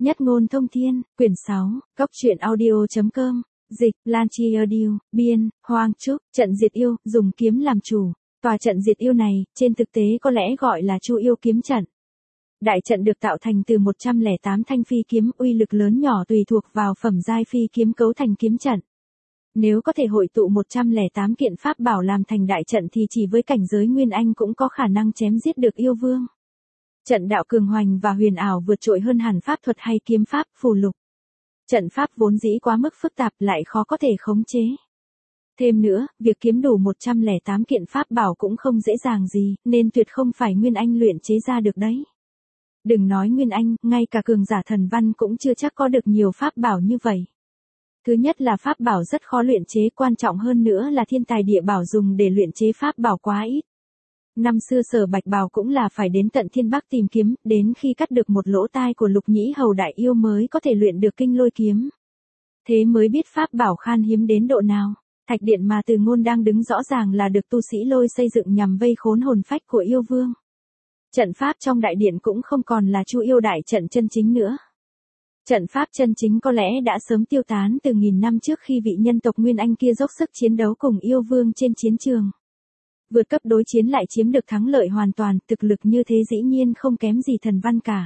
Nhất ngôn thông thiên, quyển 6, Cốc truyện audio.com, dịch, Lan Chi Audio, biên, Hoang Trúc, trận diệt yêu, dùng kiếm làm chủ. Tòa trận diệt yêu này, trên thực tế có lẽ gọi là Chu Yêu kiếm trận. Đại trận được tạo thành từ 108 thanh phi kiếm, uy lực lớn nhỏ tùy thuộc vào phẩm giai phi kiếm cấu thành kiếm trận. Nếu có thể hội tụ 108 kiện pháp bảo làm thành đại trận thì chỉ với cảnh giới Nguyên Anh cũng có khả năng chém giết được yêu vương. Trận đạo cường hoành và huyền ảo vượt trội hơn hẳn pháp thuật hay kiếm pháp, phù lục. Trận pháp vốn dĩ quá mức phức tạp lại khó có thể khống chế. Thêm nữa, việc kiếm đủ 108 kiện pháp bảo cũng không dễ dàng gì, nên tuyệt không phải Nguyên Anh luyện chế ra được đấy. Đừng nói Nguyên Anh, ngay cả cường giả thần văn cũng chưa chắc có được nhiều pháp bảo như vậy. Thứ nhất là pháp bảo rất khó luyện chế, quan trọng hơn nữa là thiên tài địa bảo dùng để luyện chế pháp bảo quá ít. Năm xưa Sở Bạch Bào cũng là phải đến tận Thiên Bắc tìm kiếm, đến khi cắt được một lỗ tai của Lục Nhĩ Hầu đại yêu mới có thể luyện được Kinh Lôi kiếm. Thế mới biết pháp bảo khan hiếm đến độ nào. Thạch điện mà Từ Ngôn đang đứng rõ ràng là được tu sĩ Lôi xây dựng nhằm vây khốn hồn phách của yêu vương. Trận pháp trong đại điện cũng không còn là Chu Yêu đại trận chân chính nữa. Trận pháp chân chính có lẽ đã sớm tiêu tán từ nghìn năm trước khi vị nhân tộc Nguyên Anh kia dốc sức chiến đấu cùng yêu vương trên chiến trường. Vượt cấp đối chiến lại chiếm được thắng lợi hoàn toàn, thực lực như thế dĩ nhiên không kém gì thần văn cả.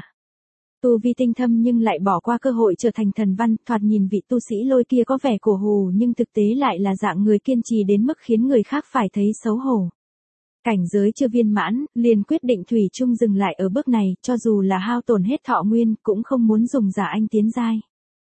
Tu vi tinh thâm nhưng lại bỏ qua cơ hội trở thành thần văn, thoạt nhìn vị tu sĩ Lôi kia có vẻ cổ hù nhưng thực tế lại là dạng người kiên trì đến mức khiến người khác phải thấy xấu hổ. Cảnh giới chưa viên mãn, liền quyết định thủy chung dừng lại ở bước này, cho dù là hao tổn hết thọ nguyên, cũng không muốn dùng giả anh tiến giai.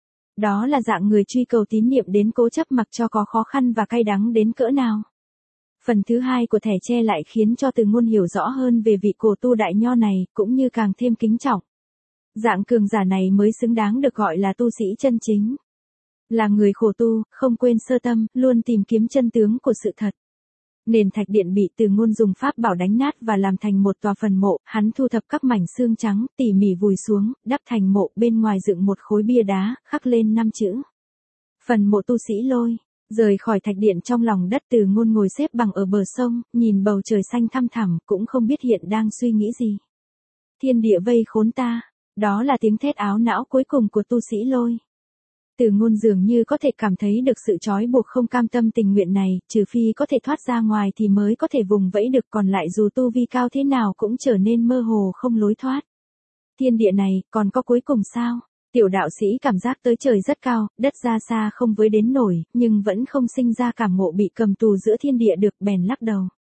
Đó là dạng người truy cầu tín niệm đến cố chấp mặc cho có khó khăn và cay đắng đến cỡ nào. Phần thứ hai của thẻ tre lại khiến cho Từ Ngôn hiểu rõ hơn về vị cổ tu đại nho này, cũng như càng thêm kính trọng. Dạng cường giả này mới xứng đáng được gọi là tu sĩ chân chính. Là người khổ tu, không quên sơ tâm, luôn tìm kiếm chân tướng của sự thật. Nền thạch điện bị Từ Ngôn dùng pháp bảo đánh nát và làm thành một tòa phần mộ, hắn thu thập các mảnh xương trắng, tỉ mỉ vùi xuống, đắp thành mộ, bên ngoài dựng một khối bia đá, khắc lên 5 chữ. Phần mộ tu sĩ Lôi. Rời khỏi thạch điện trong lòng đất, Từ Ngôn ngồi xếp bằng ở bờ sông, nhìn bầu trời xanh thăm thẳm, cũng không biết hiện đang suy nghĩ gì. Thiên địa vây khốn ta, đó là tiếng thét áo não cuối cùng của tu sĩ Lôi. Từ Ngôn dường như có thể cảm thấy được sự trói buộc không cam tâm tình nguyện này, trừ phi có thể thoát ra ngoài thì mới có thể vùng vẫy được, còn lại dù tu vi cao thế nào cũng trở nên mơ hồ không lối thoát. Thiên địa này, còn có cuối cùng sao? Tiểu đạo sĩ cảm giác tới trời rất cao, đất ra xa không với đến nổi, nhưng vẫn không sinh ra cảm ngộ bị cầm tù giữa thiên địa được, bèn lắc đầu.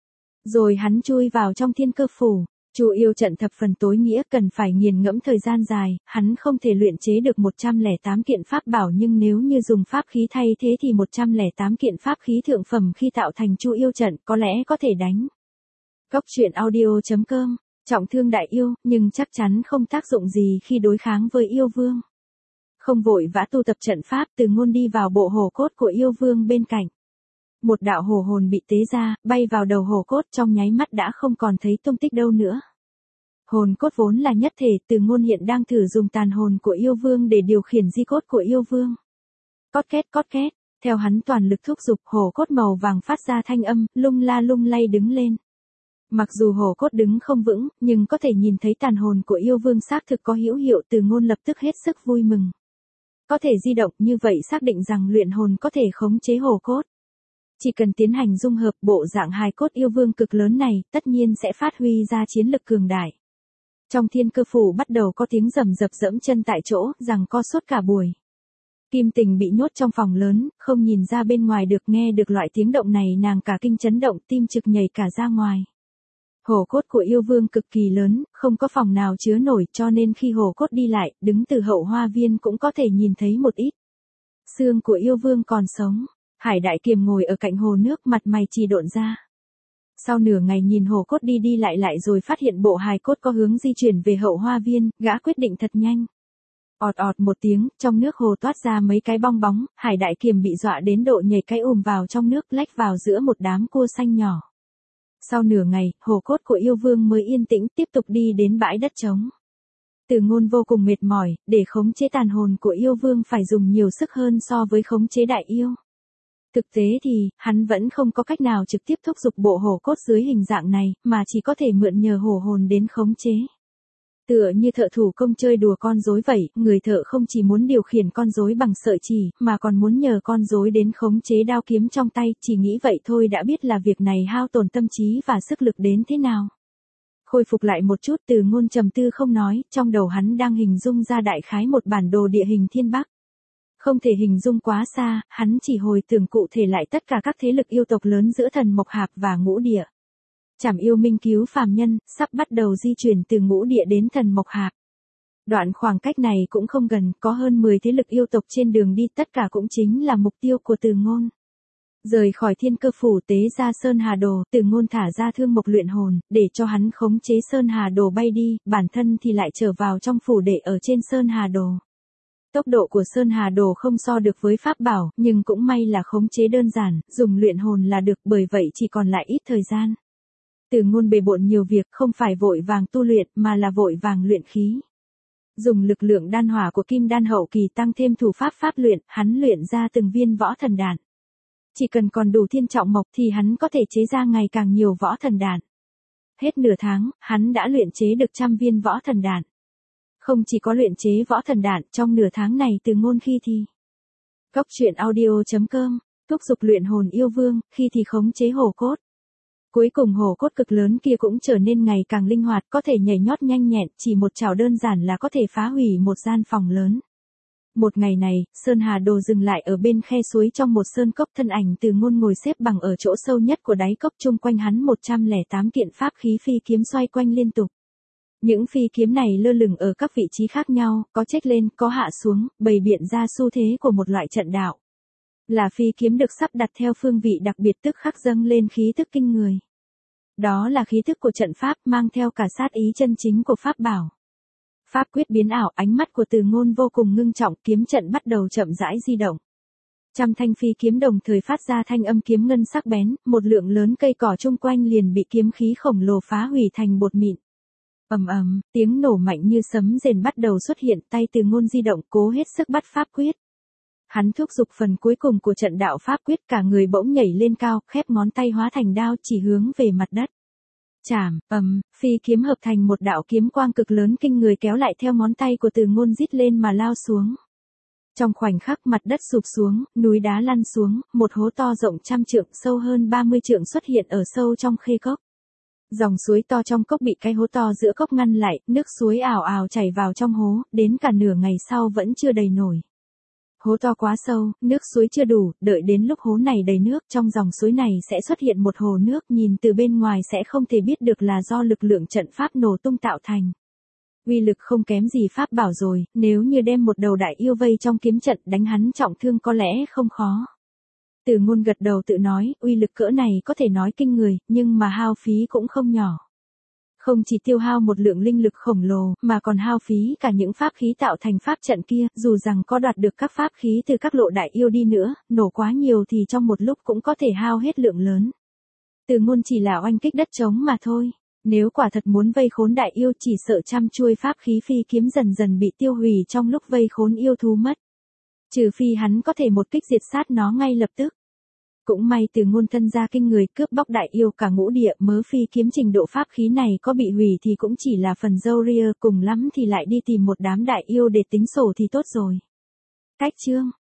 Rồi hắn chui vào trong Thiên Cơ phủ. Chu Yêu trận thập phần tối nghĩa, cần phải nghiền ngẫm thời gian dài, hắn không thể luyện chế được 108 kiện pháp bảo, nhưng nếu như dùng pháp khí thay thế thì 108 kiện pháp khí thượng phẩm khi tạo thành Chu Yêu trận có lẽ có thể đánh. Cốc truyện audio.com, trọng thương đại yêu, nhưng chắc chắn không tác dụng gì khi đối kháng với yêu vương. Không vội vã tu tập trận pháp, Từ Ngôn đi vào bộ hổ cốt của yêu vương bên cạnh. Một đạo hổ hồn bị tế ra, bay vào đầu hổ cốt, trong nháy mắt đã không còn thấy tung tích đâu nữa. Hồn cốt vốn là nhất thể, Từ Ngôn hiện đang thử dùng tàn hồn của yêu vương để điều khiển di cốt của yêu vương. Cót két, theo hắn toàn lực thúc giục, hổ cốt màu vàng phát ra thanh âm, lung la lung lay đứng lên. Mặc dù hổ cốt đứng không vững, nhưng có thể nhìn thấy tàn hồn của yêu vương xác thực có hữu hiệu, Từ Ngôn lập tức hết sức vui mừng. Có thể di động, như vậy xác định rằng luyện hồn có thể khống chế hổ cốt. Chỉ cần tiến hành dung hợp, bộ dạng hài cốt yêu vương cực lớn này, tất nhiên sẽ phát huy ra chiến lực cường đại. Trong Thiên Cơ phủ bắt đầu có tiếng rầm rập dẫm chân tại chỗ, giằng co suốt cả buổi. Kim Tình bị nhốt trong phòng lớn, không nhìn ra bên ngoài được, nghe được loại tiếng động này nàng cả kinh chấn động, tim trực nhảy cả ra ngoài. Hổ cốt của yêu vương cực kỳ lớn, không có phòng nào chứa nổi, cho nên khi hổ cốt đi lại, đứng từ hậu hoa viên cũng có thể nhìn thấy một ít. Xương của yêu vương còn sống. Hải Đại Kiềm ngồi ở cạnh hồ nước, mặt mày trì độn ra. Sau nửa ngày nhìn hổ cốt đi đi lại rồi phát hiện bộ hài cốt có hướng di chuyển về hậu hoa viên, gã quyết định thật nhanh. Ọt một tiếng, trong nước hồ toát ra mấy cái bong bóng, Hải Đại Kiềm bị dọa đến độ nhảy cái vào trong nước, lách vào giữa một đám cua xanh nhỏ. Sau nửa ngày, hổ cốt của yêu vương mới yên tĩnh, tiếp tục đi đến bãi đất trống. Từ Ngôn vô cùng mệt mỏi, để khống chế tàn hồn của yêu vương phải dùng nhiều sức hơn so với khống chế đại yêu. Thực tế thì, hắn vẫn không có cách nào trực tiếp thúc giục bộ hổ cốt dưới hình dạng này, mà chỉ có thể mượn nhờ hổ hồn đến khống chế. Tựa như thợ thủ công chơi đùa con rối vậy, người thợ không chỉ muốn điều khiển con rối bằng sợi chỉ, mà còn muốn nhờ con rối đến khống chế đao kiếm trong tay, chỉ nghĩ vậy thôi đã biết là việc này hao tổn tâm trí và sức lực đến thế nào. Khôi phục lại một chút, Từ Ngôn trầm tư không nói, trong đầu hắn đang hình dung ra đại khái một bản đồ địa hình thiên Bắc. Không thể hình dung quá xa, hắn chỉ hồi tưởng cụ thể lại tất cả các thế lực yêu tộc lớn giữa Thần Mộc Hạp và Ngũ Địa. Trảm yêu minh cứu phàm nhân, sắp bắt đầu di chuyển từ Ngũ Địa đến Thần Mộc Hạp. Đoạn khoảng cách này cũng không gần, có hơn 10 thế lực yêu tộc trên đường đi, tất cả cũng chính là mục tiêu của Từ Ngôn. Rời khỏi Thiên Cơ phủ tế ra Sơn Hà Đồ, Từ Ngôn thả ra Thương Mộc luyện hồn, để cho hắn khống chế Sơn Hà Đồ bay đi, bản thân thì lại trở vào trong phủ để ở trên Sơn Hà Đồ. Tốc độ của Sơn Hà Đồ không so được với pháp bảo, nhưng cũng may là khống chế đơn giản, dùng luyện hồn là được, bởi vậy chỉ còn lại ít thời gian. Từ Ngôn bề bộn nhiều việc, không phải vội vàng tu luyện mà là vội vàng luyện khí. Dùng lực lượng đan hỏa của Kim Đan hậu kỳ tăng thêm thủ pháp pháp luyện, hắn luyện ra từng viên võ thần đạn. Chỉ cần còn đủ thiên trọng mộc thì hắn có thể chế ra ngày càng nhiều võ thần đạn. Hết nửa tháng, hắn đã luyện chế được 100 viên võ thần đạn. Không chỉ có luyện chế võ thần đạn, trong nửa tháng này Từ Ngôn khi thì Cốc truyện audio.com, thúc giục luyện hồn yêu vương, khi thì khống chế hổ cốt. Cuối cùng hổ cốt cực lớn kia cũng trở nên ngày càng linh hoạt, có thể nhảy nhót nhanh nhẹn, chỉ một chảo đơn giản là có thể phá hủy một gian phòng lớn. Một ngày này, Sơn Hà Đồ dừng lại ở bên khe suối trong một sơn cốc, thân ảnh Từ Ngôn ngồi xếp bằng ở chỗ sâu nhất của đáy cốc, chung quanh hắn 108 kiện pháp khí phi kiếm xoay quanh liên tục. Những phi kiếm này lơ lửng ở các vị trí khác nhau, có chếch lên, có hạ xuống, bày biện ra xu thế của một loại trận đạo. Là phi kiếm được sắp đặt theo phương vị đặc biệt, tức khắc dâng lên khí tức kinh người. Đó là khí tức của trận pháp, mang theo cả sát ý chân chính của pháp bảo. Pháp quyết biến ảo, ánh mắt của Từ Ngôn vô cùng ngưng trọng, kiếm trận bắt đầu chậm rãi di động. 100 thanh phi kiếm đồng thời phát ra thanh âm kiếm ngân sắc bén, một lượng lớn cây cỏ chung quanh liền bị kiếm khí khổng lồ phá hủy thành bột mịn. Ầm ầm, tiếng nổ mạnh như sấm rền bắt đầu xuất hiện, tay Từ Ngôn di động, cố hết sức bắt pháp quyết. Hắn thúc giục phần cuối cùng của trận đạo pháp quyết, cả người bỗng nhảy lên cao, khép ngón tay hóa thành đao chỉ hướng về mặt đất. Chảm, phi kiếm hợp thành một đạo kiếm quang cực lớn kinh người kéo lại theo ngón tay của Từ Ngôn rít lên mà lao xuống. Trong khoảnh khắc mặt đất sụp xuống, núi đá lăn xuống, một hố to rộng 100 trượng, sâu hơn 30 trượng xuất hiện ở sâu trong khe cốc. Dòng suối to trong cốc bị cái hố to giữa cốc ngăn lại, nước suối ào ào chảy vào trong hố, đến cả nửa ngày sau vẫn chưa đầy nổi. Hố to quá sâu, nước suối chưa đủ, đợi đến lúc hố này đầy nước, trong dòng suối này sẽ xuất hiện một hồ nước, nhìn từ bên ngoài sẽ không thể biết được là do lực lượng trận pháp nổ tung tạo thành. Uy lực không kém gì pháp bảo rồi, nếu như đem một đầu đại yêu vây trong kiếm trận đánh hắn trọng thương có lẽ không khó. Từ Ngôn gật đầu tự nói, uy lực cỡ này có thể nói kinh người, nhưng mà hao phí cũng không nhỏ. Không chỉ tiêu hao một lượng linh lực khổng lồ, mà còn hao phí cả những pháp khí tạo thành pháp trận kia, dù rằng có đoạt được các pháp khí từ các lộ đại yêu đi nữa, nổ quá nhiều thì trong một lúc cũng có thể hao hết lượng lớn. Từ Ngôn chỉ là oanh kích đất trống mà thôi. Nếu quả thật muốn vây khốn đại yêu chỉ sợ 100 chuôi pháp khí phi kiếm dần dần bị tiêu hủy trong lúc vây khốn yêu thú mất. Trừ phi hắn có thể một kích diệt sát nó ngay lập tức. Cũng may Từ Ngôn thân gia kinh người, cướp bóc đại yêu cả Ngũ Địa, mớ phi kiếm trình độ pháp khí này có bị hủy thì cũng chỉ là phần râu ria, cùng lắm thì lại đi tìm một đám đại yêu để tính sổ thì tốt rồi. Cách chương